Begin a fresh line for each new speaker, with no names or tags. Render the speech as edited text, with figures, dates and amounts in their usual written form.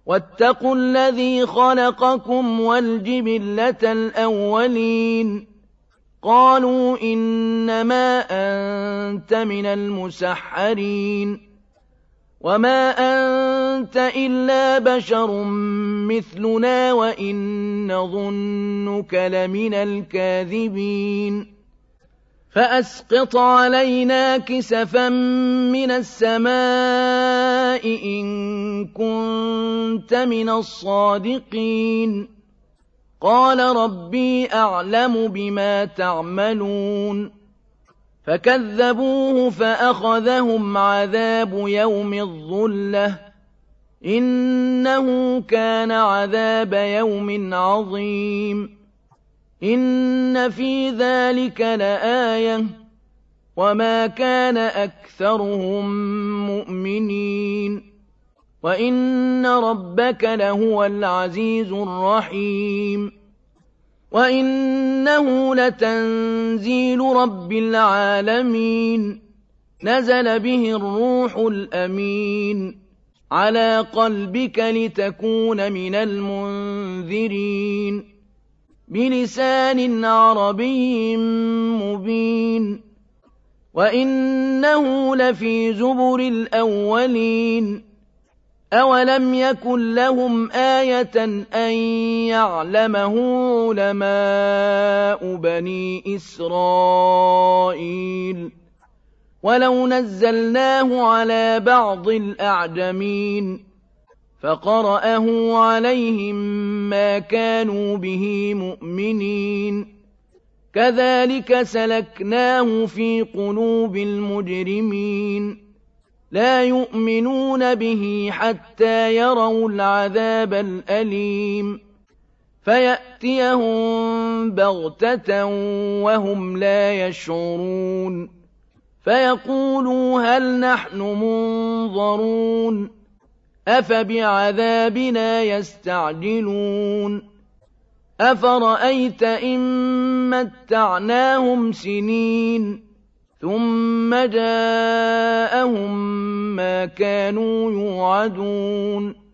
واتقوا الذي خلقكم والجبلة الأولين قالوا إنما أنت من المسحرين وما أنت إلا بشر مثلنا وإن نظنك لمن الكاذبين فأسقط علينا كسفا من السماء إن كنت من الصادقين قال ربي أعلم بما تعملون فكذبوه فأخذهم عذاب يوم الظلة إنه كان عذاب يوم عظيم إن في ذلك لآية وما كان أكثرهم مؤمنين وإن ربك لهو العزيز الرحيم وإنه لتنزيل رب العالمين نزل به الروح الأمين على قلبك لتكون من المنذرين بلسان عربي مبين وإنه لفي زبر الأولين أولم يكن لهم آية أن يعلمه علماء بني إسرائيل ولو نزلناه على بعض الأعجمين فقرأه عليهم ما كانوا به مؤمنين كذلك سلكناه في قلوب المجرمين لا يؤمنون به حتى يروا العذاب الأليم فيأتيهم بغتة وهم لا يشعرون فيقولوا هل نحن منظرون أفبعذابنا يستعجلون أفرأيت إن متعناهم سنين ثم جاءهم ما كانوا يوعدون